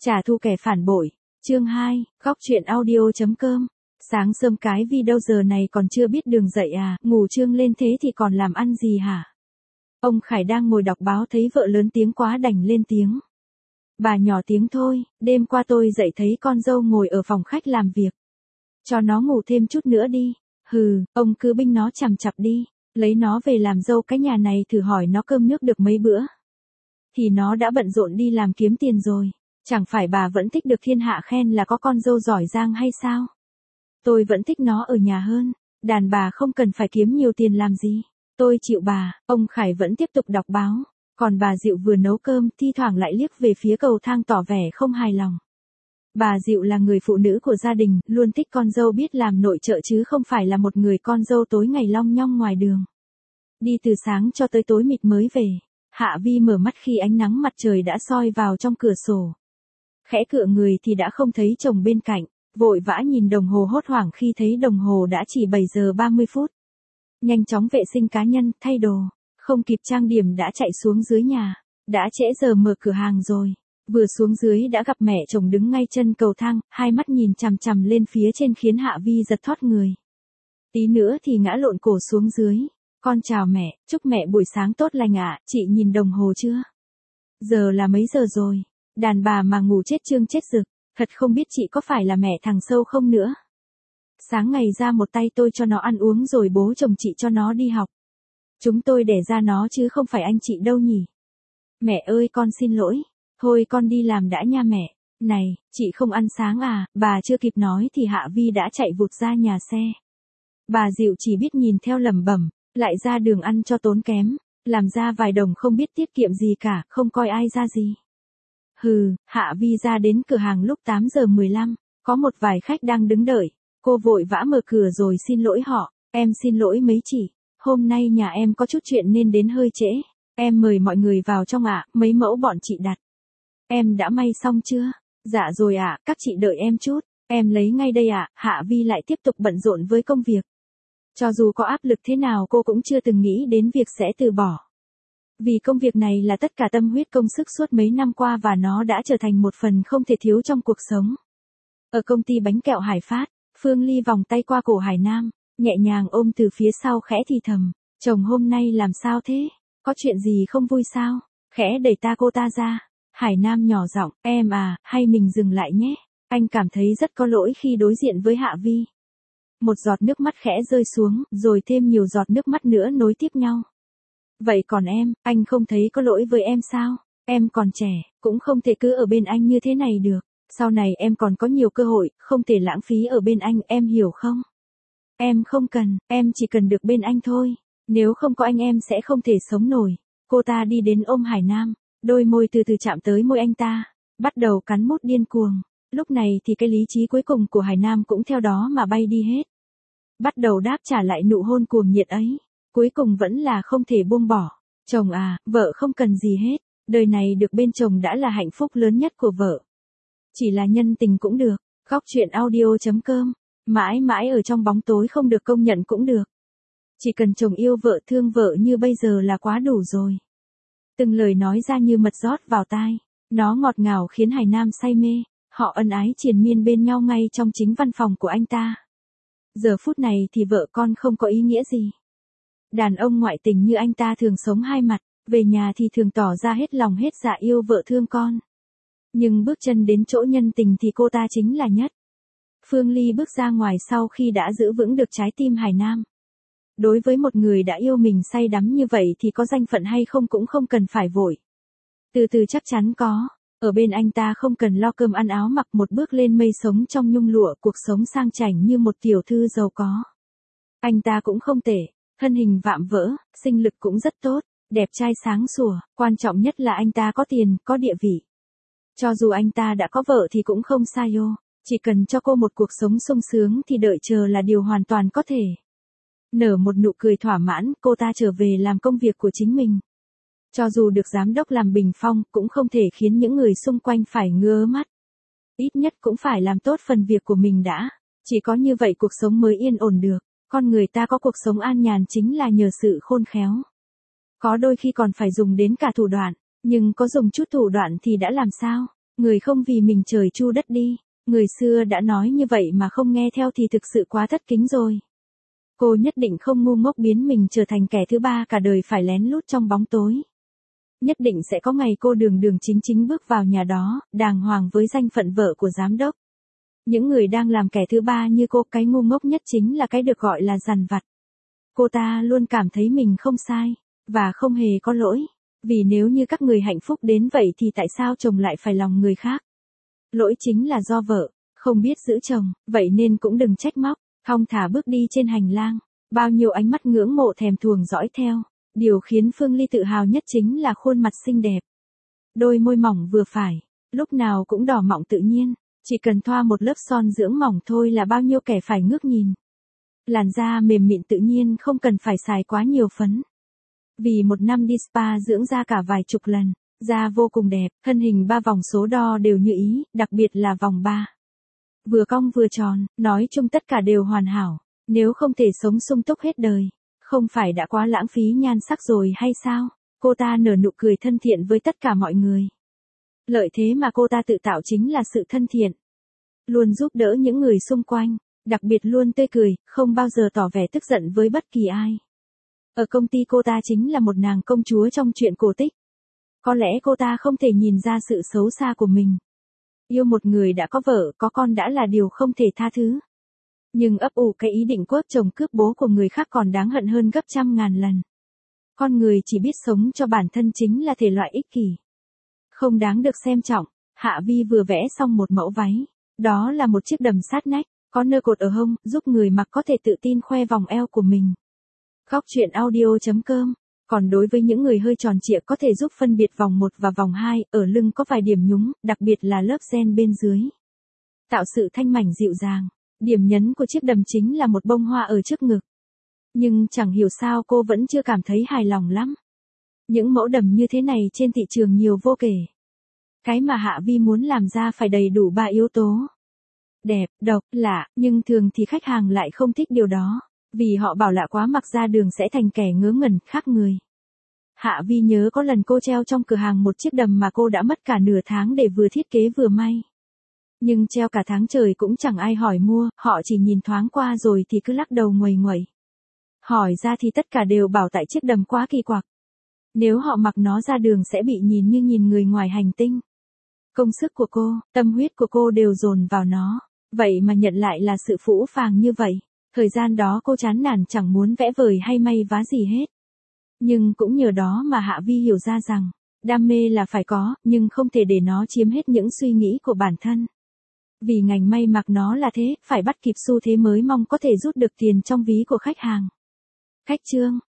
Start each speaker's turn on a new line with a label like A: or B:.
A: Trả thù kẻ phản bội. Chương 2, góc truyện audio.com. Sáng sớm cái video giờ này còn chưa biết đường dậy à, ngủ trương lên thế thì còn làm ăn gì hả? Ông Khải đang ngồi đọc báo thấy vợ lớn tiếng quá đành lên tiếng. Bà nhỏ tiếng thôi, đêm qua tôi dậy thấy con dâu ngồi ở phòng khách làm việc. Cho nó ngủ thêm chút nữa đi. Hừ, ông cứ binh nó chằm chặp đi, lấy nó về làm dâu cái nhà này thử hỏi nó cơm nước được mấy bữa. Thì nó đã bận rộn đi làm kiếm tiền rồi. Chẳng phải bà vẫn thích được thiên hạ khen là có con dâu giỏi giang hay sao? Tôi vẫn thích nó ở nhà hơn. Đàn bà không cần phải kiếm nhiều tiền làm gì. Tôi chịu bà. Ông Khải vẫn tiếp tục đọc báo. Còn bà Diệu vừa nấu cơm, thi thoảng lại liếc về phía cầu thang tỏ vẻ không hài lòng. Bà Diệu là người phụ nữ của gia đình, luôn thích con dâu biết làm nội trợ chứ không phải là một người con dâu tối ngày long nhong ngoài đường. Đi từ sáng cho tới tối mịt mới về. Hạ Vi mở mắt khi ánh nắng mặt trời đã soi vào trong cửa sổ. Khẽ cựa người thì đã không thấy chồng bên cạnh, vội vã nhìn đồng hồ hốt hoảng khi thấy đồng hồ đã chỉ 7 giờ 30 phút. Nhanh chóng vệ sinh cá nhân, thay đồ, không kịp trang điểm đã chạy xuống dưới nhà, đã trễ giờ mở cửa hàng rồi. Vừa xuống dưới đã gặp mẹ chồng đứng ngay chân cầu thang, hai mắt nhìn chằm chằm lên phía trên khiến Hạ Vi giật thoát người. Tí nữa thì ngã lộn cổ xuống dưới. Con chào mẹ, chúc mẹ buổi sáng tốt lành ạ, chị nhìn đồng hồ chưa? Giờ là mấy giờ rồi? Đàn bà mà ngủ chết chương chết rực, thật không biết chị có phải là mẹ thằng Sâu không nữa. Sáng ngày ra một tay tôi cho nó ăn uống rồi bố chồng chị cho nó đi học. Chúng tôi đẻ ra nó chứ không phải anh chị đâu nhỉ. Mẹ ơi con xin lỗi, thôi con đi làm đã nha mẹ. Này, chị không ăn sáng à? Bà chưa kịp nói thì Hạ Vi đã chạy vụt ra nhà xe. Bà Diệu chỉ biết nhìn theo lẩm bẩm, lại ra đường ăn cho tốn kém, làm ra vài đồng không biết tiết kiệm gì cả, không coi ai ra gì. Hừ, Hạ Vi ra đến cửa hàng lúc 8 giờ 15, có một vài khách đang đứng đợi, cô vội vã mở cửa rồi xin lỗi họ, em xin lỗi mấy chị, hôm nay nhà em có chút chuyện nên đến hơi trễ, em mời mọi người vào trong ạ, mấy mẫu bọn chị đặt. Em đã may xong chưa? Dạ rồi ạ, các chị đợi em chút, em lấy ngay đây ạ, Hạ Vi lại tiếp tục bận rộn với công việc. Cho dù có áp lực thế nào cô cũng chưa từng nghĩ đến việc sẽ từ bỏ. Vì công việc này là tất cả tâm huyết công sức suốt mấy năm qua và nó đã trở thành một phần không thể thiếu trong cuộc sống. Ở công ty bánh kẹo Hải Phát, Phương Ly vòng tay qua cổ Hải Nam, nhẹ nhàng ôm từ phía sau khẽ thì thầm, chồng hôm nay làm sao thế? Có chuyện gì không vui sao? Khẽ đẩy cô ta ra. Hải Nam nhỏ giọng, em à, hay mình dừng lại nhé. Anh cảm thấy rất có lỗi khi đối diện với Hạ Vi. Một giọt nước mắt khẽ rơi xuống, rồi thêm nhiều giọt nước mắt nữa nối tiếp nhau. Vậy còn em, anh không thấy có lỗi với em sao? Em còn trẻ, cũng không thể cứ ở bên anh như thế này được. Sau này em còn có nhiều cơ hội, không thể lãng phí ở bên anh, em hiểu không? Em không cần, em chỉ cần được bên anh thôi. Nếu không có anh em sẽ không thể sống nổi. Cô ta đi đến ôm Hải Nam, đôi môi từ từ chạm tới môi anh ta, bắt đầu cắn mút điên cuồng. Lúc này thì cái lý trí cuối cùng của Hải Nam cũng theo đó mà bay đi hết. Bắt đầu đáp trả lại nụ hôn cuồng nhiệt ấy. Cuối cùng vẫn là không thể buông bỏ. Chồng à, vợ không cần gì hết. Đời này được bên chồng đã là hạnh phúc lớn nhất của vợ. Chỉ là nhân tình cũng được. Góc truyện audio.com. Mãi mãi ở trong bóng tối không được công nhận cũng được. Chỉ cần chồng yêu vợ thương vợ như bây giờ là quá đủ rồi. Từng lời nói ra như mật rót vào tai. Nó ngọt ngào khiến Hải Nam say mê. Họ ân ái triền miên bên nhau ngay trong chính văn phòng của anh ta. Giờ phút này thì vợ con không có ý nghĩa gì. Đàn ông ngoại tình như anh ta thường sống hai mặt, về nhà thì thường tỏ ra hết lòng hết dạ yêu vợ thương con. Nhưng bước chân đến chỗ nhân tình thì cô ta chính là nhất. Phương Ly bước ra ngoài sau khi đã giữ vững được trái tim Hải Nam. Đối với một người đã yêu mình say đắm như vậy thì có danh phận hay không cũng không cần phải vội. Từ từ chắc chắn có. Ở bên anh ta không cần lo cơm ăn áo mặc, một bước lên mây sống trong nhung lụa, cuộc sống sang chảnh như một tiểu thư giàu có. Anh ta cũng không tệ, thân hình vạm vỡ, sinh lực cũng rất tốt, đẹp trai sáng sủa, quan trọng nhất là anh ta có tiền, có địa vị. Cho dù anh ta đã có vợ thì cũng không sao, chỉ cần cho cô một cuộc sống sung sướng thì đợi chờ là điều hoàn toàn có thể. Nở một nụ cười thỏa mãn, cô ta trở về làm công việc của chính mình. Cho dù được giám đốc làm bình phong, cũng không thể khiến những người xung quanh phải ngứa mắt. Ít nhất cũng phải làm tốt phần việc của mình đã. Chỉ có như vậy cuộc sống mới yên ổn được. Con người ta có cuộc sống an nhàn chính là nhờ sự khôn khéo. Có đôi khi còn phải dùng đến cả thủ đoạn, nhưng có dùng chút thủ đoạn thì đã làm sao? Người không vì mình trời chu đất đi. Người xưa đã nói như vậy mà không nghe theo thì thực sự quá thất kính rồi. Cô nhất định không ngu ngốc biến mình trở thành kẻ thứ ba cả đời phải lén lút trong bóng tối. Nhất định sẽ có ngày cô đường đường chính chính bước vào nhà đó, đàng hoàng với danh phận vợ của giám đốc. Những người đang làm kẻ thứ ba như cô, cái ngu ngốc nhất chính là cái được gọi là dằn vặt. Cô ta luôn cảm thấy mình không sai, và không hề có lỗi. Vì nếu như các người hạnh phúc đến vậy thì tại sao chồng lại phải lòng người khác? Lỗi chính là do vợ, không biết giữ chồng, vậy nên cũng đừng trách móc. Thong thả bước đi trên hành lang, bao nhiêu ánh mắt ngưỡng mộ thèm thuồng dõi theo. Điều khiến Phương Ly tự hào nhất chính là khuôn mặt xinh đẹp. Đôi môi mỏng vừa phải, lúc nào cũng đỏ mọng tự nhiên, chỉ cần thoa một lớp son dưỡng mỏng thôi là bao nhiêu kẻ phải ngước nhìn. Làn da mềm mịn tự nhiên không cần phải xài quá nhiều phấn. Vì một năm đi spa dưỡng da cả vài chục lần, da vô cùng đẹp, thân hình 3 vòng số đo đều như ý, đặc biệt là vòng 3. Vừa cong vừa tròn, nói chung tất cả đều hoàn hảo, nếu không thể sống sung túc hết đời, không phải đã quá lãng phí nhan sắc rồi hay sao? Cô ta nở nụ cười thân thiện với tất cả mọi người. Lợi thế mà cô ta tự tạo chính là sự thân thiện. Luôn giúp đỡ những người xung quanh, đặc biệt luôn tươi cười, không bao giờ tỏ vẻ tức giận với bất kỳ ai. Ở công ty cô ta chính là một nàng công chúa trong truyện cổ tích. Có lẽ cô ta không thể nhìn ra sự xấu xa của mình. Yêu một người đã có vợ, có con đã là điều không thể tha thứ. Nhưng ấp ủ cái ý định cướp chồng cướp bố của người khác còn đáng hận hơn gấp trăm ngàn lần. Con người chỉ biết sống cho bản thân chính là thể loại ích kỷ. Không đáng được xem trọng. Hạ Vi vừa vẽ xong một mẫu váy. Đó là một chiếc đầm sát nách, có nơ cột ở hông, giúp người mặc có thể tự tin khoe vòng eo của mình. Góc truyện audio.com. Còn đối với những người hơi tròn trịa có thể giúp phân biệt vòng 1 và vòng 2, ở lưng có vài điểm nhúng, đặc biệt là lớp ren bên dưới. Tạo sự thanh mảnh dịu dàng. Điểm nhấn của chiếc đầm chính là một bông hoa ở trước ngực. Nhưng chẳng hiểu sao cô vẫn chưa cảm thấy hài lòng lắm. Những mẫu đầm như thế này trên thị trường nhiều vô kể. Cái mà Hạ Vi muốn làm ra phải đầy đủ 3 yếu tố. Đẹp, độc, lạ, nhưng thường thì khách hàng lại không thích điều đó. Vì họ bảo lạ quá mặc ra đường sẽ thành kẻ ngớ ngẩn, khác người. Hạ Vi nhớ có lần cô treo trong cửa hàng một chiếc đầm mà cô đã mất cả nửa tháng để vừa thiết kế vừa may. Nhưng treo cả tháng trời cũng chẳng ai hỏi mua, họ chỉ nhìn thoáng qua rồi thì cứ lắc đầu nguầy nguẩy. Hỏi ra thì tất cả đều bảo tại chiếc đầm quá kỳ quặc. Nếu họ mặc nó ra đường sẽ bị nhìn như nhìn người ngoài hành tinh. Công sức của cô, tâm huyết của cô đều dồn vào nó. Vậy mà nhận lại là sự phũ phàng như vậy. Thời gian đó cô chán nản chẳng muốn vẽ vời hay may vá gì hết. Nhưng cũng nhờ đó mà Hạ Vi hiểu ra rằng, đam mê là phải có, nhưng không thể để nó chiếm hết những suy nghĩ của bản thân. Vì ngành may mặc nó là thế, phải bắt kịp xu thế mới mong có thể rút được tiền trong ví của khách hàng. Khách trương,